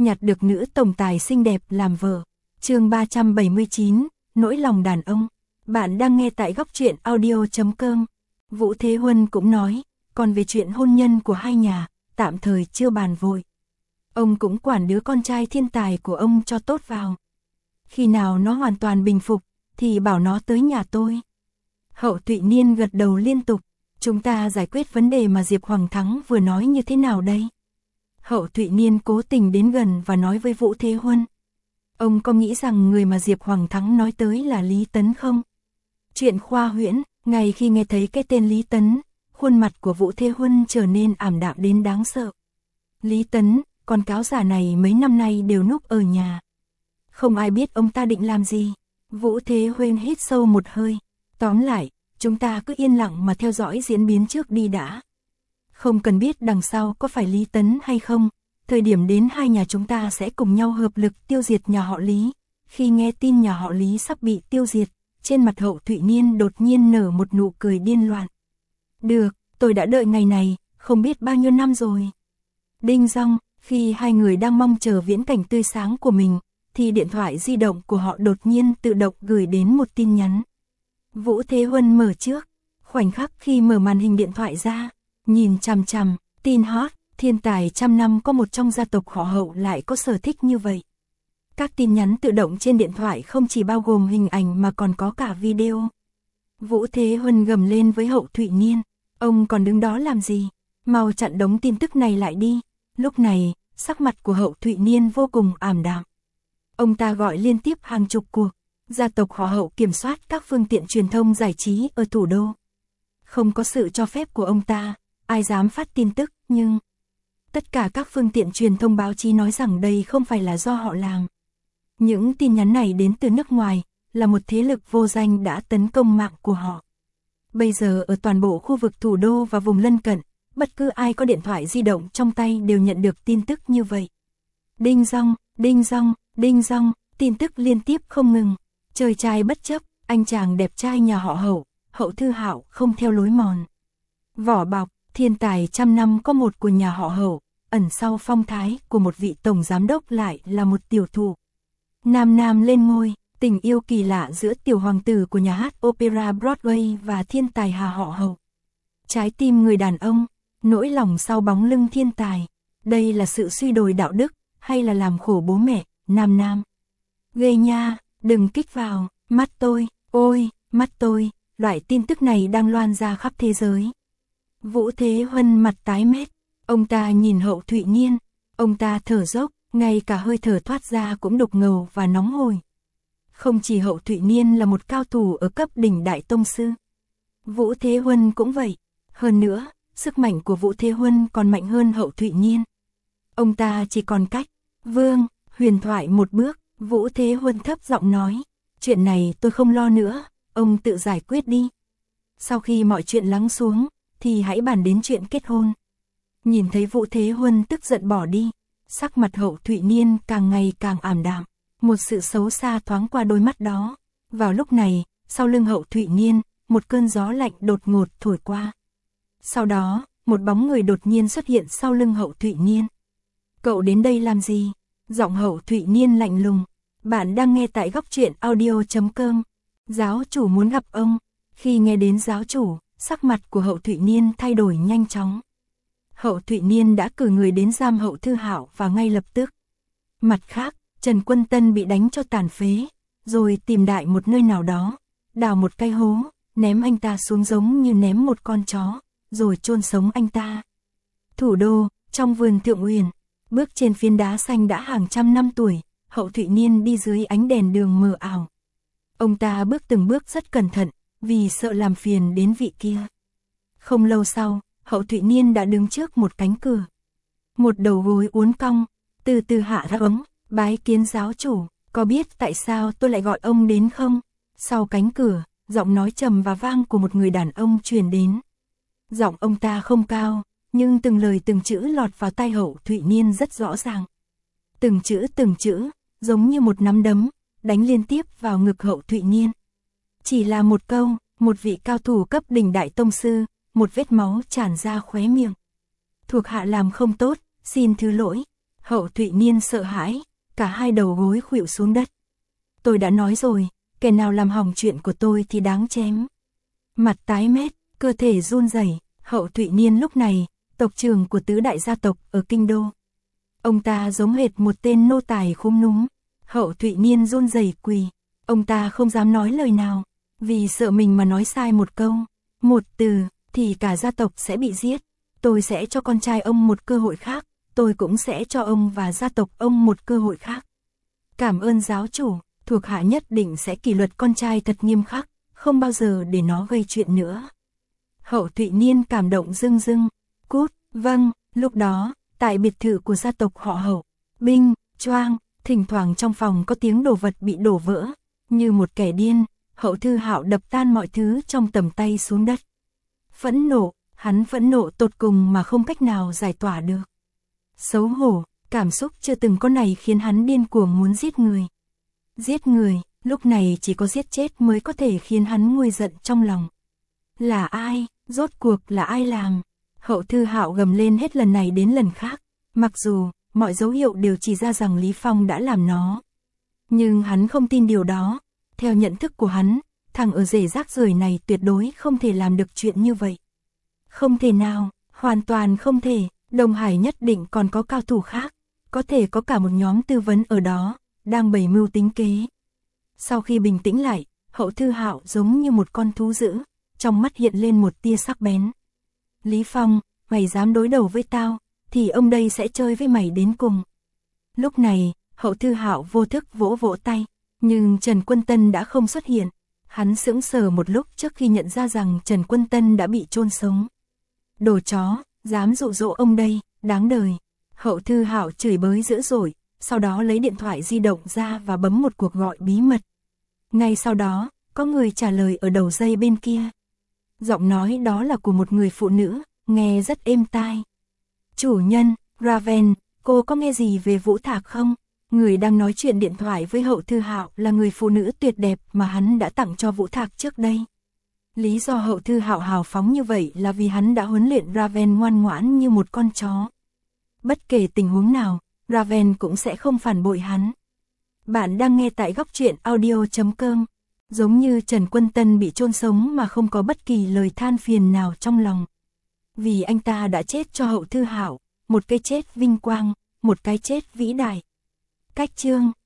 nhặt được nữ tổng tài xinh đẹp làm vợ. Chương 379, nỗi lòng đàn ông. Bạn đang nghe tại góc truyện audio.com. Vũ Thế Huân cũng nói, còn về chuyện hôn nhân của hai nhà, tạm thời chưa bàn vội. Ông cũng quản đứa con trai thiên tài của ông cho tốt vào. Khi nào nó hoàn toàn bình phục, thì bảo nó tới nhà tôi. Hậu Thụy Niên gật đầu liên tục. Chúng ta giải quyết vấn đề mà Diệp Hoàng Thắng vừa nói như thế nào đây? Hậu Thụy Niên cố tình đến gần và nói với Vũ Thế Huân. Ông có nghĩ rằng người mà Diệp Hoàng Thắng nói tới là Lý Tấn không? Chuyện khoa huyễn, ngay khi nghe thấy cái tên Lý Tấn, khuôn mặt của Vũ Thế Huân trở nên ảm đạm đến đáng sợ. Lý Tấn, con cáo giả này mấy năm nay đều núp ở nhà. Không ai biết ông ta định làm gì. Vũ Thế Huân hít sâu một hơi. Tóm lại, chúng ta cứ yên lặng mà theo dõi diễn biến trước đi đã. Không cần biết đằng sau có phải Lý Tấn hay không, thời điểm đến hai nhà chúng ta sẽ cùng nhau hợp lực tiêu diệt nhà họ Lý. Khi nghe tin nhà họ Lý sắp bị tiêu diệt, trên mặt Hậu Thụy Niên đột nhiên nở một nụ cười điên loạn. Được, tôi đã đợi ngày này, không biết bao nhiêu năm rồi. Đinh dong, khi hai người đang mong chờ viễn cảnh tươi sáng của mình, thì điện thoại di động của họ đột nhiên tự động gửi đến một tin nhắn. Vũ Thế Huân mở trước, khoảnh khắc khi mở màn hình điện thoại ra, nhìn chằm chằm, tin hot, thiên tài trăm năm có một trong gia tộc họ Hậu lại có sở thích như vậy. Các tin nhắn tự động trên điện thoại không chỉ bao gồm hình ảnh mà còn có cả video. Vũ Thế Huân gầm lên với Hậu Thụy Niên, ông còn đứng đó làm gì? Mau chặn đống tin tức này lại đi. Lúc này, sắc mặt của Hậu Thụy Niên vô cùng ảm đạm. Ông ta gọi liên tiếp hàng chục cuộc. Gia tộc họ Hậu kiểm soát các phương tiện truyền thông giải trí ở thủ đô. Không có sự cho phép của ông ta, ai dám phát tin tức, nhưng tất cả các phương tiện truyền thông báo chí nói rằng đây không phải là do họ làm. Những tin nhắn này đến từ nước ngoài, là một thế lực vô danh đã tấn công mạng của họ. Bây giờ ở toàn bộ khu vực thủ đô và vùng lân cận, bất cứ ai có điện thoại di động trong tay đều nhận được tin tức như vậy. Đinh dong, đinh dong, đinh dong, tin tức liên tiếp không ngừng. Trời trai bất chấp, anh chàng đẹp trai nhà họ Hậu, Hậu Thư Hạo không theo lối mòn. Vỏ bọc, thiên tài trăm năm có một của nhà họ Hậu, ẩn sau phong thái của một vị tổng giám đốc lại là một tiểu thụ. Nam Nam lên ngôi, tình yêu kỳ lạ giữa tiểu hoàng tử của nhà hát opera Broadway và thiên tài nhà họ Hậu. Trái tim người đàn ông, nỗi lòng sau bóng lưng thiên tài. Đây là sự suy đồi đạo đức, hay là làm khổ bố mẹ, Nam Nam. Ghê nha, đừng kích vào, mắt tôi, ôi, mắt tôi, loại tin tức này đang loan ra khắp thế giới. Vũ Thế Huân mặt tái mét, ông ta nhìn Hậu Thụy Niên, ông ta thở dốc, ngay cả hơi thở thoát ra cũng đục ngầu và nóng hổi. Không chỉ Hậu Thụy Niên là một cao thủ ở cấp đỉnh đại tông sư, Vũ Thế Huân cũng vậy. Hơn nữa, sức mạnh của Vũ Thế Huân còn mạnh hơn Hậu Thụy Niên. Ông ta chỉ còn cách Vương huyền thoại một bước. Vũ Thế Huân thấp giọng nói, chuyện này tôi không lo nữa, ông tự giải quyết đi. Sau khi mọi chuyện lắng xuống, thì hãy bàn đến chuyện kết hôn. Nhìn thấy Vũ Thế Huân tức giận bỏ đi, sắc mặt Hậu Thụy Niên càng ngày càng ảm đạm, một sự xấu xa thoáng qua đôi mắt đó. Vào lúc này, sau lưng Hậu Thụy Niên, một cơn gió lạnh đột ngột thổi qua. Sau đó, một bóng người đột nhiên xuất hiện sau lưng Hậu Thụy Niên. Cậu đến đây làm gì? Giọng Hậu Thụy Niên lạnh lùng. Bạn đang nghe tại góc truyện audio.com. Giáo chủ muốn gặp ông. Khi nghe đến giáo chủ, sắc mặt của Hậu Thụy Niên thay đổi nhanh chóng. Hậu Thụy Niên đã cử người đến giam Hậu Thư Hạo và ngay lập tức. Mặt khác, Trần Quân Tân bị đánh cho tàn phế, rồi tìm đại một nơi nào đó, đào một cái hố, ném anh ta xuống giống như ném một con chó, rồi chôn sống anh ta. Thủ đô, trong vườn Thượng Uyển, bước trên phiến đá xanh đã hàng trăm năm tuổi. Hậu Thụy Niên đi dưới ánh đèn đường mờ ảo. Ông ta bước từng bước rất cẩn thận, vì sợ làm phiền đến vị kia. Không lâu sau, Hậu Thụy Niên đã đứng trước một cánh cửa. Một đầu gối uốn cong, từ từ hạ ra ống, bái kiến giáo chủ, có biết tại sao tôi lại gọi ông đến không? Sau cánh cửa, giọng nói trầm và vang của một người đàn ông truyền đến. Giọng ông ta không cao, nhưng từng lời từng chữ lọt vào tai Hậu Thụy Niên rất rõ ràng. Từng chữ, giống như một nắm đấm, đánh liên tiếp vào ngực Hậu Thụy Niên. Chỉ là một câu, một vị cao thủ cấp đỉnh đại tông sư, một vết máu tràn ra khóe miệng. Thuộc hạ làm không tốt, xin thứ lỗi. Hậu Thụy Niên sợ hãi, cả hai đầu gối khuỵu xuống đất. Tôi đã nói rồi, kẻ nào làm hỏng chuyện của tôi thì đáng chém. Mặt tái mét, cơ thể run rẩy. Hậu Thụy Niên lúc này, tộc trưởng của tứ đại gia tộc ở Kinh Đô. Ông ta giống hệt một tên nô tài khúm núm. Hậu Thụy Niên run rẩy quỳ. Ông ta không dám nói lời nào, vì sợ mình mà nói sai một câu, một từ, thì cả gia tộc sẽ bị giết. Tôi sẽ cho con trai ông một cơ hội khác, tôi cũng sẽ cho ông và gia tộc ông một cơ hội khác. Cảm ơn giáo chủ, thuộc hạ nhất định sẽ kỷ luật con trai thật nghiêm khắc, không bao giờ để nó gây chuyện nữa. Hậu Thụy Niên cảm động rưng rưng, cút, vâng. Lúc đó, tại biệt thự của gia tộc họ Hậu, binh, choang, thỉnh thoảng trong phòng có tiếng đồ vật bị đổ vỡ. Như một kẻ điên, Hậu Thư Hạo đập tan mọi thứ trong tầm tay xuống đất. Phẫn nộ, hắn phẫn nộ tột cùng mà không cách nào giải tỏa được. Xấu hổ, cảm xúc chưa từng có này khiến hắn điên cuồng muốn giết người. Giết người, lúc này chỉ có giết chết mới có thể khiến hắn nguôi giận trong lòng. Là ai, rốt cuộc là ai làm? Hậu Thư Hạo gầm lên hết lần này đến lần khác, mặc dù mọi dấu hiệu đều chỉ ra rằng Lý Phong đã làm nó. Nhưng hắn không tin điều đó, theo nhận thức của hắn, thằng ở rể rác rưởi này tuyệt đối không thể làm được chuyện như vậy. Không thể nào, hoàn toàn không thể, Đông Hải nhất định còn có cao thủ khác, có thể có cả một nhóm tư vấn ở đó, đang bày mưu tính kế. Sau khi bình tĩnh lại, Hậu Thư Hạo giống như một con thú dữ, trong mắt hiện lên một tia sắc bén. Lý Phong, mày dám đối đầu với tao, thì ông đây sẽ chơi với mày đến cùng. Lúc này, Hậu Thư Hạo vô thức vỗ vỗ tay, nhưng Trần Quân Tân đã không xuất hiện. Hắn sững sờ một lúc trước khi nhận ra rằng Trần Quân Tân đã bị chôn sống. Đồ chó, dám dụ dỗ ông đây, đáng đời. Hậu Thư Hạo chửi bới dữ dội, sau đó lấy điện thoại di động ra và bấm một cuộc gọi bí mật. Ngay sau đó, có người trả lời ở đầu dây bên kia. Giọng nói đó là của một người phụ nữ, nghe rất êm tai. Chủ nhân, Raven, cô có nghe gì về Vũ Thạc không? Người đang nói chuyện điện thoại với Hậu Thư Hạo là người phụ nữ tuyệt đẹp mà hắn đã tặng cho Vũ Thạc trước đây. Lý do Hậu Thư Hạo hào phóng như vậy là vì hắn đã huấn luyện Raven ngoan ngoãn như một con chó. Bất kể tình huống nào, Raven cũng sẽ không phản bội hắn. Bạn đang nghe tại góc truyện audio.com. Giống như Trần Quân Tân bị chôn sống mà không có bất kỳ lời than phiền nào trong lòng. Vì anh ta đã chết cho Hậu Thư Hạo, một cái chết vinh quang, một cái chết vĩ đại. Cách chương